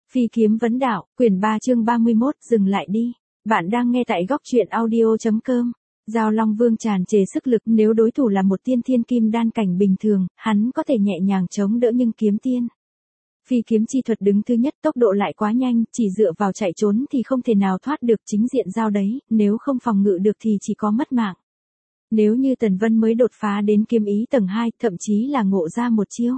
Phi kiếm vấn đạo, quyển 3 chương 31, dừng lại đi. Bạn đang nghe tại góc truyện audio.com. Giao Long Vương tràn trề sức lực, nếu đối thủ là một tiên thiên kim đan cảnh bình thường, hắn có thể nhẹ nhàng chống đỡ, nhưng kiếm tiên. Phi kiếm chi thuật đứng thứ nhất, tốc độ lại quá nhanh, chỉ dựa vào chạy trốn thì không thể nào thoát được chính diện giao đấy, nếu không phòng ngự được thì chỉ có mất mạng. Nếu như Tần Vân mới đột phá đến kiếm ý tầng 2, thậm chí là ngộ ra một chiêu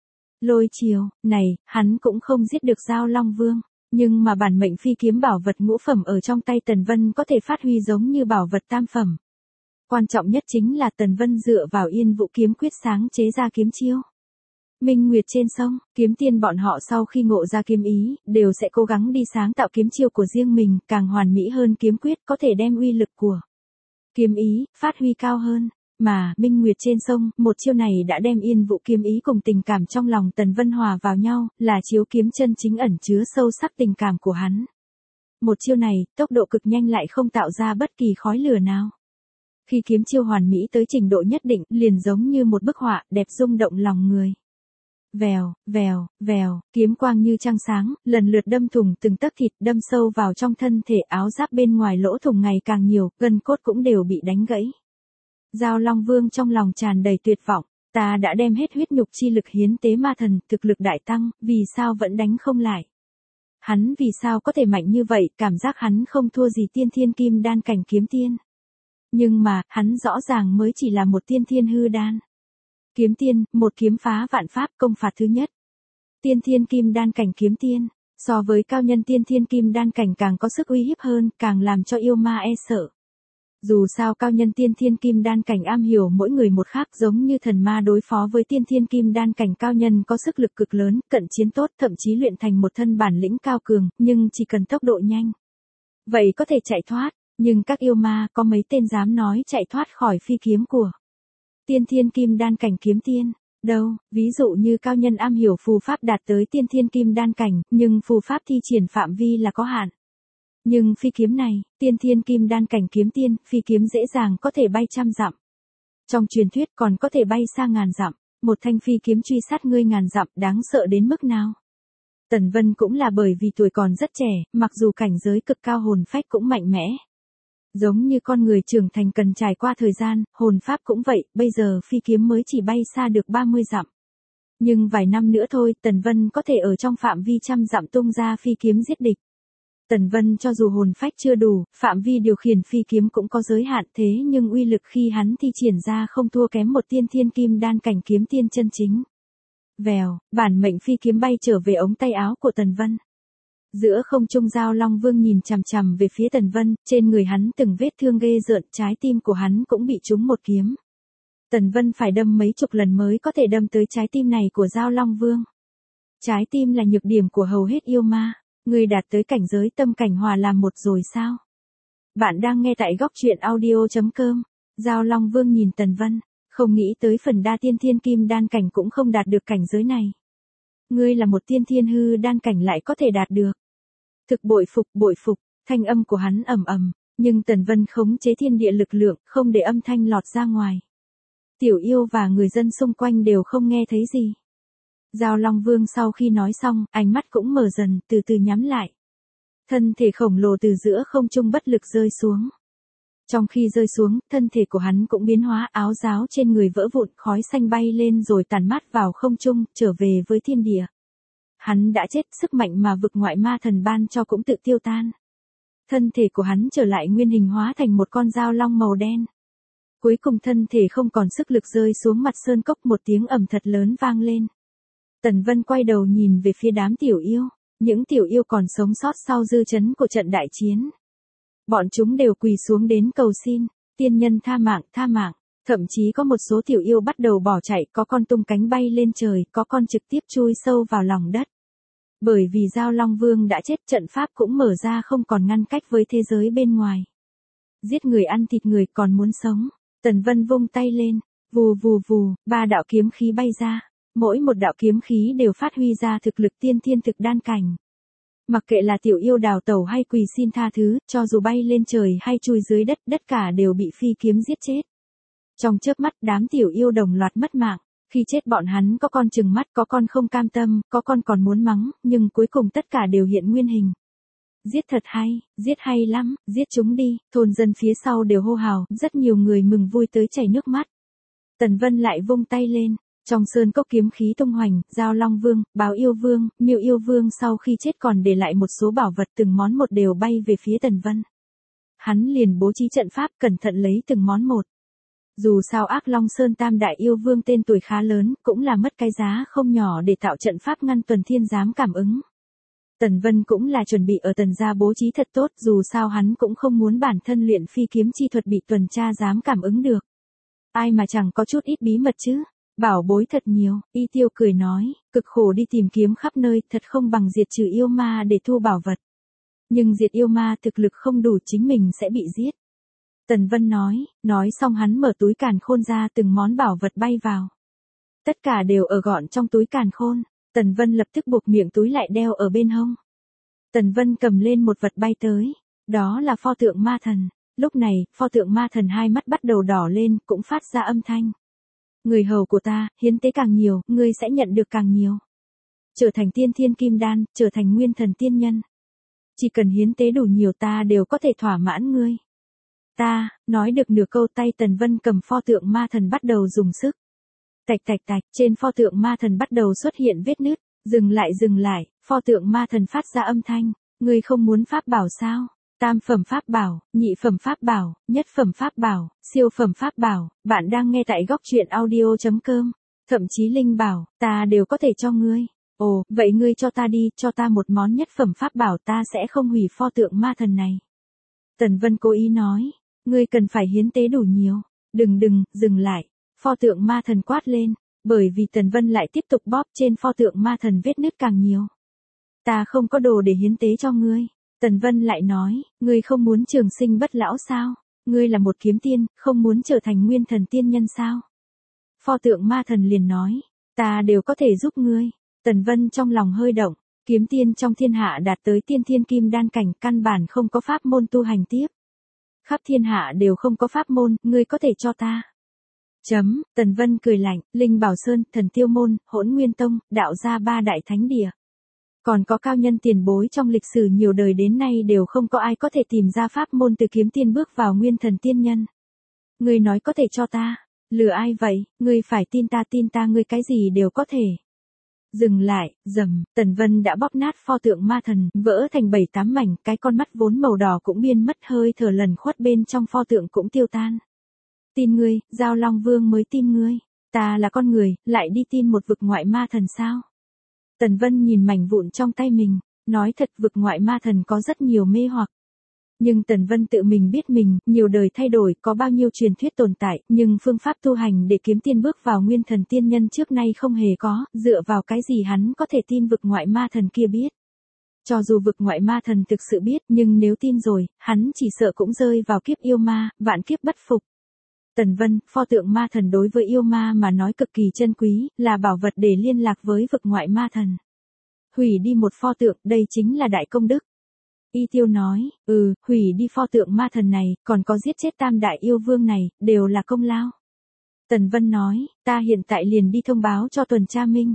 Lôi chiều, này, hắn cũng không giết được Giao Long Vương. Nhưng mà bản mệnh phi kiếm bảo vật ngũ phẩm ở trong tay Tần Vân có thể phát huy giống như bảo vật tam phẩm. Quan trọng nhất chính là Tần Vân dựa vào Yên Vũ kiếm quyết sáng chế ra kiếm chiêu. Minh Nguyệt trên sông, kiếm tiên bọn họ sau khi ngộ ra kiếm ý, đều sẽ cố gắng đi sáng tạo kiếm chiêu của riêng mình, càng hoàn mỹ hơn kiếm quyết có thể đem uy lực của kiếm ý, phát huy cao hơn. Mà, Minh Nguyệt trên sông, một chiêu này đã đem Yên Vũ kiếm ý cùng tình cảm trong lòng Tần Vân hòa vào nhau, là chiếu kiếm chân chính ẩn chứa sâu sắc tình cảm của hắn. Một chiêu này, tốc độ cực nhanh lại không tạo ra bất kỳ khói lửa nào. Khi kiếm chiêu hoàn mỹ tới trình độ nhất định, liền giống như một bức họa, đẹp rung động lòng người. Vèo, vèo, vèo, kiếm quang như trăng sáng, lần lượt đâm thủng từng tấc thịt, đâm sâu vào trong thân thể, áo giáp bên ngoài lỗ thủng ngày càng nhiều, gân cốt cũng đều bị đánh gãy. Giao Long Vương trong lòng tràn đầy tuyệt vọng, ta đã đem hết huyết nhục chi lực hiến tế ma thần, thực lực đại tăng, vì sao vẫn đánh không lại? Hắn vì sao có thể mạnh như vậy, cảm giác hắn không thua gì tiên thiên kim đan cảnh kiếm tiên. Nhưng mà, hắn rõ ràng mới chỉ là một tiên thiên hư đan. Kiếm tiên, một kiếm phá vạn pháp, công phạt thứ nhất. Tiên thiên kim đan cảnh kiếm tiên, so với cao nhân tiên thiên kim đan cảnh càng có sức uy hiếp hơn, càng làm cho yêu ma e sợ. Dù sao cao nhân tiên thiên kim đan cảnh am hiểu mỗi người một khác, giống như thần ma đối phó với tiên thiên kim đan cảnh cao nhân có sức lực cực lớn, cận chiến tốt, thậm chí luyện thành một thân bản lĩnh cao cường, nhưng chỉ cần tốc độ nhanh. Vậy có thể chạy thoát, nhưng các yêu ma có mấy tên dám nói chạy thoát khỏi phi kiếm của tiên thiên kim đan cảnh kiếm tiên. Đâu, ví dụ như cao nhân am hiểu phù pháp đạt tới tiên thiên kim đan cảnh, nhưng phù pháp thi triển phạm vi là có hạn. Nhưng phi kiếm này, tiên thiên kim đan cảnh kiếm tiên, phi kiếm dễ dàng có thể bay trăm dặm. Trong truyền thuyết còn có thể bay xa ngàn dặm, một thanh phi kiếm truy sát ngươi ngàn dặm, đáng sợ đến mức nào. Tần Vân cũng là bởi vì tuổi còn rất trẻ, mặc dù cảnh giới cực cao hồn phách cũng mạnh mẽ. Giống như con người trưởng thành cần trải qua thời gian, hồn pháp cũng vậy, bây giờ phi kiếm mới chỉ bay xa được 30 dặm. Nhưng vài năm nữa thôi, Tần Vân có thể ở trong phạm vi trăm dặm tung ra phi kiếm giết địch. Tần Vân cho dù hồn phách chưa đủ, phạm vi điều khiển phi kiếm cũng có giới hạn, thế nhưng uy lực khi hắn thi triển ra không thua kém một tiên thiên kim đan cảnh kiếm tiên chân chính. Vèo, bản mệnh phi kiếm bay trở về ống tay áo của Tần Vân. Giữa không trung Giao Long Vương nhìn chằm chằm về phía Tần Vân, trên người hắn từng vết thương ghê rợn, trái tim của hắn cũng bị trúng một kiếm. Tần Vân phải đâm mấy chục lần mới có thể đâm tới trái tim này của Giao Long Vương. Trái tim là nhược điểm của hầu hết yêu ma. Ngươi đạt tới cảnh giới tâm cảnh hòa làm một rồi sao? Bạn đang nghe tại góc truyện audio.com. Giao Long Vương nhìn Tần Vân, không nghĩ tới phần đa tiên thiên kim đan cảnh cũng không đạt được cảnh giới này. Ngươi là một tiên thiên hư đan cảnh lại có thể đạt được. Thực bội phục, thanh âm của hắn ầm ầm, nhưng Tần Vân khống chế thiên địa lực lượng, không để âm thanh lọt ra ngoài. Tiểu yêu và người dân xung quanh đều không nghe thấy gì. Giao Long Vương sau khi nói xong, ánh mắt cũng mở dần, từ từ nhắm lại. Thân thể khổng lồ từ giữa không trung bất lực rơi xuống. Trong khi rơi xuống, thân thể của hắn cũng biến hóa, áo giáo trên người vỡ vụn, khói xanh bay lên rồi tàn mát vào không trung, trở về với thiên địa. Hắn đã chết, sức mạnh mà vực ngoại ma thần ban cho cũng tự tiêu tan. Thân thể của hắn trở lại nguyên hình, hóa thành một con dao long màu đen. Cuối cùng thân thể không còn sức lực rơi xuống mặt sơn cốc, một tiếng ầm thật lớn vang lên. Tần Vân quay đầu nhìn về phía đám tiểu yêu, những tiểu yêu còn sống sót sau dư chấn của trận đại chiến. Bọn chúng đều quỳ xuống đến cầu xin, tiên nhân tha mạng, thậm chí có một số tiểu yêu bắt đầu bỏ chạy, có con tung cánh bay lên trời, có con trực tiếp chui sâu vào lòng đất. Bởi vì Giao Long Vương đã chết, trận pháp cũng mở ra, không còn ngăn cách với thế giới bên ngoài. Giết người ăn thịt người, còn muốn sống. Tần Vân vung tay lên, vù vù vù, 3 đạo kiếm khí bay ra. Mỗi một đạo kiếm khí đều phát huy ra thực lực tiên thiên thực đan cảnh. Mặc kệ là tiểu yêu đào tẩu hay quỳ xin tha thứ, cho dù bay lên trời hay chui dưới đất, tất cả đều bị phi kiếm giết chết. Trong chớp mắt đám tiểu yêu đồng loạt mất mạng, Khi chết bọn hắn có con trừng mắt, có con không cam tâm, có con còn muốn mắng, nhưng cuối cùng tất cả đều hiện nguyên hình. Giết thật hay, giết hay lắm, giết chúng đi, thôn dân phía sau đều hô hào, rất nhiều người mừng vui tới chảy nước mắt. Tần Vân lại vung tay lên, trong sơn cốc kiếm khí tung hoành, Dao Long Vương, Báo Yêu Vương, Miêu Yêu Vương sau khi chết còn để lại một số bảo vật từng món một đều bay về phía Tần Vân. Hắn liền bố trí trận pháp cẩn thận lấy từng món một. Dù sao Ác Long Sơn Tam Đại Yêu Vương tên tuổi khá lớn, cũng là mất cái giá không nhỏ để tạo trận pháp ngăn Tuần Thiên Giám cảm ứng. Tần Vân cũng là chuẩn bị ở Tần gia bố trí thật tốt, dù sao hắn cũng không muốn bản thân luyện phi kiếm chi thuật bị tuần tra giám cảm ứng được. Ai mà chẳng có chút ít bí mật chứ, bảo bối thật nhiều, Y Tiêu cười nói, cực khổ đi tìm kiếm khắp nơi thật không bằng diệt trừ yêu ma để thu bảo vật. Nhưng diệt yêu ma thực lực không đủ chính mình sẽ bị giết. Tần Vân nói xong hắn mở túi càn khôn ra từng món bảo vật bay vào. Tất cả đều ở gọn trong túi càn khôn, Tần Vân lập tức buộc miệng túi lại đeo ở bên hông. Tần Vân cầm lên một vật bay tới, đó là pho tượng ma thần. Lúc này, pho tượng ma thần hai mắt bắt đầu đỏ lên, cũng phát ra âm thanh. Người hầu của ta, hiến tế càng nhiều, ngươi sẽ nhận được càng nhiều. Trở thành tiên thiên kim đan, trở thành nguyên thần tiên nhân. Chỉ cần hiến tế đủ nhiều ta đều có thể thỏa mãn ngươi. Ta, nói được nửa câu tay Tần Vân cầm pho tượng ma thần bắt đầu dùng sức. Tạch tạch tạch, trên pho tượng ma thần bắt đầu xuất hiện vết nứt, dừng lại, pho tượng ma thần phát ra âm thanh, ngươi không muốn pháp bảo sao? Tam phẩm pháp bảo, nhị phẩm pháp bảo, nhất phẩm pháp bảo, siêu phẩm pháp bảo, bạn đang nghe tại góc truyện audio.com, thậm chí linh bảo, ta đều có thể cho ngươi. Ồ, vậy ngươi cho ta đi, cho ta một món nhất phẩm pháp bảo ta sẽ không hủy pho tượng ma thần này. Tần Vân cố ý nói, ngươi cần phải hiến tế đủ nhiều, đừng, dừng lại, pho tượng ma thần quát lên, bởi vì Tần Vân lại tiếp tục bóp trên pho tượng ma thần vết nứt càng nhiều. Ta không có đồ để hiến tế cho ngươi. Tần Vân lại nói, ngươi không muốn trường sinh bất lão sao? Ngươi là một kiếm tiên, không muốn trở thành nguyên thần tiên nhân sao? Pho tượng ma thần liền nói, ta đều có thể giúp ngươi. Tần Vân trong lòng hơi động, kiếm tiên trong thiên hạ đạt tới tiên thiên kim đan cảnh căn bản không có pháp môn tu hành tiếp. Khắp thiên hạ đều không có pháp môn, ngươi có thể cho ta. Tần Vân cười lạnh, Linh Bảo Sơn, Thần Tiêu Môn, Hỗn Nguyên Tông, đạo gia ba đại thánh địa. Còn có cao nhân tiền bối trong lịch sử nhiều đời đến nay đều không có ai có thể tìm ra pháp môn từ kiếm tiên bước vào nguyên thần tiên nhân. Ngươi nói có thể cho ta, lừa ai vậy, ngươi phải tin ta ngươi cái gì đều có thể. Dừng lại, Tần Vân đã bóp nát pho tượng ma thần, vỡ thành 7-8 mảnh, cái con mắt vốn màu đỏ cũng biến mất hơi thở lần khuất bên trong pho tượng cũng tiêu tan. Tin ngươi, Dao Long Vương mới tin ngươi, ta là con người, lại đi tin một vực ngoại ma thần sao? Tần Vân nhìn mảnh vụn trong tay mình, nói thật vực ngoại ma thần có rất nhiều mê hoặc. Nhưng Tần Vân tự mình biết mình, nhiều đời thay đổi, có bao nhiêu truyền thuyết tồn tại, nhưng phương pháp tu hành để kiếm tiên bước vào nguyên thần tiên nhân trước nay không hề có, dựa vào cái gì hắn có thể tin vực ngoại ma thần kia biết. Cho dù vực ngoại ma thần thực sự biết, nhưng nếu tin rồi, hắn chỉ sợ cũng rơi vào kiếp yêu ma, vạn kiếp bất phục. Tần Vân, pho tượng ma thần đối với yêu ma mà nói cực kỳ chân quý, là bảo vật để liên lạc với vực ngoại ma thần. Hủy đi một pho tượng, đây chính là đại công đức. Y Tiêu nói, hủy đi pho tượng ma thần này, còn có giết chết Tam Đại Yêu Vương này, đều là công lao. Tần Vân nói, ta hiện tại liền đi thông báo cho Tuần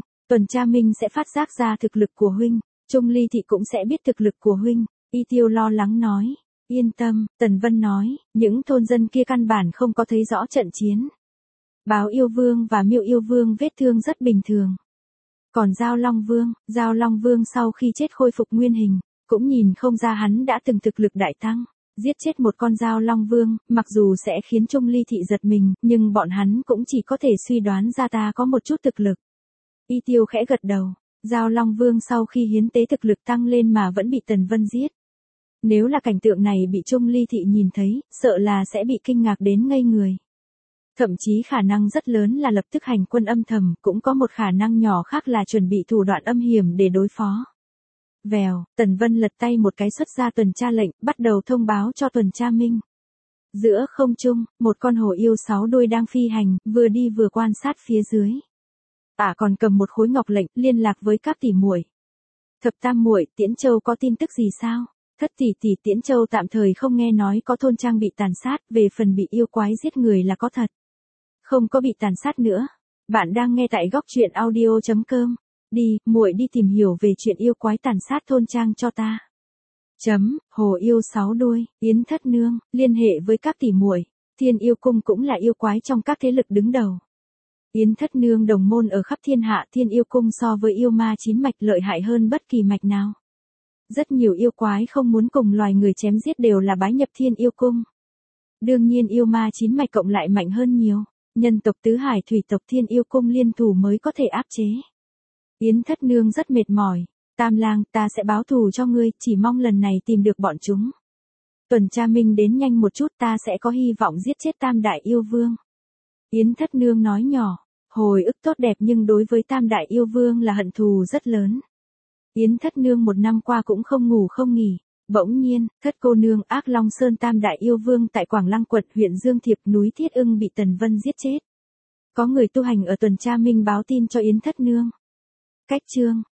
Tra Minh sẽ phát giác ra thực lực của huynh, Trung Ly Thị cũng sẽ biết thực lực của huynh. Y Tiêu lo lắng nói. Yên tâm, Tần Vân nói, những thôn dân kia căn bản không có thấy rõ trận chiến. Báo Yêu Vương và Miêu Yêu Vương vết thương rất bình thường. Còn Dao Long Vương sau khi chết khôi phục nguyên hình, cũng nhìn không ra hắn đã từng thực lực đại tăng. Giết chết một con Dao Long Vương, mặc dù sẽ khiến Trung Ly Thị giật mình, nhưng bọn hắn cũng chỉ có thể suy đoán ra ta có một chút thực lực. Y Tiêu khẽ gật đầu, Dao Long Vương sau khi hiến tế thực lực tăng lên mà vẫn bị Tần Vân giết. Nếu là cảnh tượng này bị Trung Ly Thị nhìn thấy, sợ là sẽ bị kinh ngạc đến ngây người. Thậm chí khả năng rất lớn là lập tức hành quân âm thầm, cũng có một khả năng nhỏ khác là chuẩn bị thủ đoạn âm hiểm để đối phó. Vèo, Tần Vân lật tay một cái xuất ra tuần tra lệnh, bắt đầu thông báo cho Tuần Tra Minh. Giữa không trung, một con hổ yêu 6 đuôi đang phi hành, vừa đi vừa quan sát phía dưới. Còn cầm một khối ngọc lệnh, liên lạc với các tỷ muội. Thập Tam muội, Tiễn Châu có tin tức gì sao? Thất tỷ tỷ, Tiễn Châu tạm thời không nghe nói có thôn trang bị tàn sát, về phần bị yêu quái giết người là có thật. Không có bị tàn sát nữa. Bạn đang nghe tại góc truyện audio.com. Đi, muội đi tìm hiểu về chuyện yêu quái tàn sát thôn trang cho ta. Hồ yêu 6 đuôi, Yến Thất Nương, liên hệ với các tỷ muội. Thiên Yêu Cung cũng là yêu quái trong các thế lực đứng đầu. Yến Thất Nương đồng môn ở khắp thiên hạ, Thiên Yêu Cung so với yêu ma 9 mạch lợi hại hơn bất kỳ mạch nào. Rất nhiều yêu quái không muốn cùng loài người chém giết đều là bái nhập Thiên Yêu Cung. Đương nhiên yêu ma 9 mạch cộng lại mạnh hơn nhiều, nhân tộc tứ hải thủy tộc Thiên Yêu Cung liên thủ mới có thể áp chế. Yến Thất Nương rất mệt mỏi. Tam lang, ta sẽ báo thù cho ngươi, chỉ mong lần này tìm được bọn chúng. Tuần tra minh đến nhanh một chút, ta sẽ có hy vọng giết chết Tam Đại Yêu Vương. Yến Thất Nương nói nhỏ, hồi ức tốt đẹp nhưng đối với Tam Đại Yêu Vương là hận thù rất lớn. Yến Thất Nương 1 năm qua cũng không ngủ không nghỉ. Bỗng nhiên, Thất cô nương Ác Long Sơn Tam Đại Yêu Vương tại Quảng Lăng quận huyện Dương Thiệp núi Thiết Ưng bị Tần Vân giết chết. Có người tu hành ở tuần tra minh báo tin cho Yến Thất Nương. Cách chương